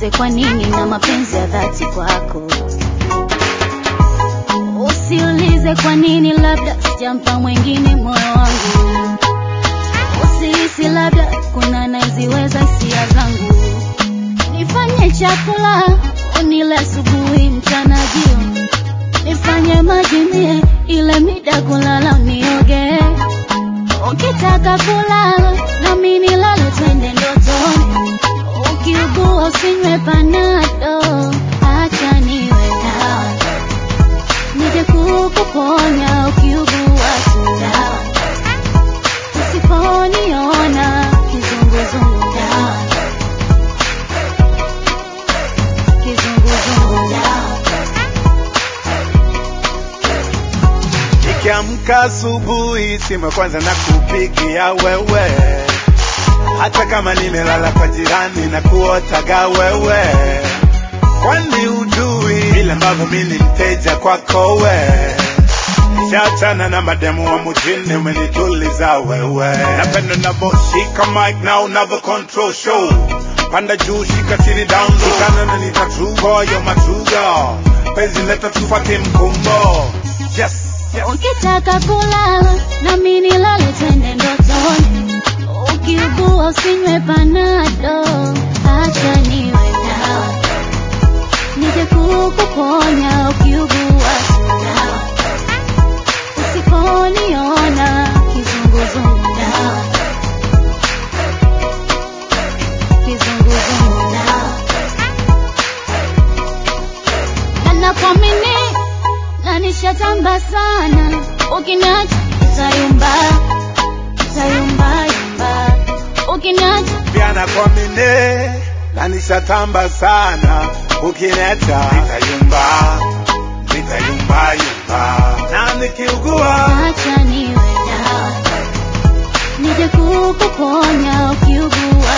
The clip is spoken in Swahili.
Usiulize kwa nini na mapenzi ya dhati kwako. Usiulize kwa nini labda sijampa mwingine moyo wangu. Usihisi labda kuna naziweza hisia zangu. Nifanye chakula unile asubuhi mchana jioni. Nifanye majini ile mida kulala unioge. Ukitaka kulala na mimi nilale twende ndotoni. Ukiugua usinywe panado, acha niwe dawa. Nije kukuponya ukiugua tu dawa. Usiponiona kizunguzungu dawa. Kizunguzungu dawa. Nikiamka asubuhi simu kwanza na kupigia wewe. Hata kama nimelala kwa jirani na kuotaga wewe. Kwani ujui vile ambavyo mimi ni mteja kwako wewe. Nishaachana na mademu wa mjini umenituliza wewe. Napenda unavyoshika mic na unavyo control show. Panda juu shika chini down low. Shikana na nita true boy, you're my true girl. Penzi leta tufuate mkumbo. Yes, yes. Ukitaka kulala na mimi nilale twende ndotoni. Ukiugua usinywe panado, acha niwe dawa. Nije kukuponya ukiugua tu dawa. Usiponiona kizunguzungu dawa. Kizunguzungu dawa. Na nakuamini na nishatamba sana. Ukiniacha utayumba, utayumba yumba. Ukiniacha pia nakuamini na nishatamba sana. Ukiniacha nitayumba, nitayumba yumba. Na nikiugua acha niwe dawa. Nije kukuponya ukiugua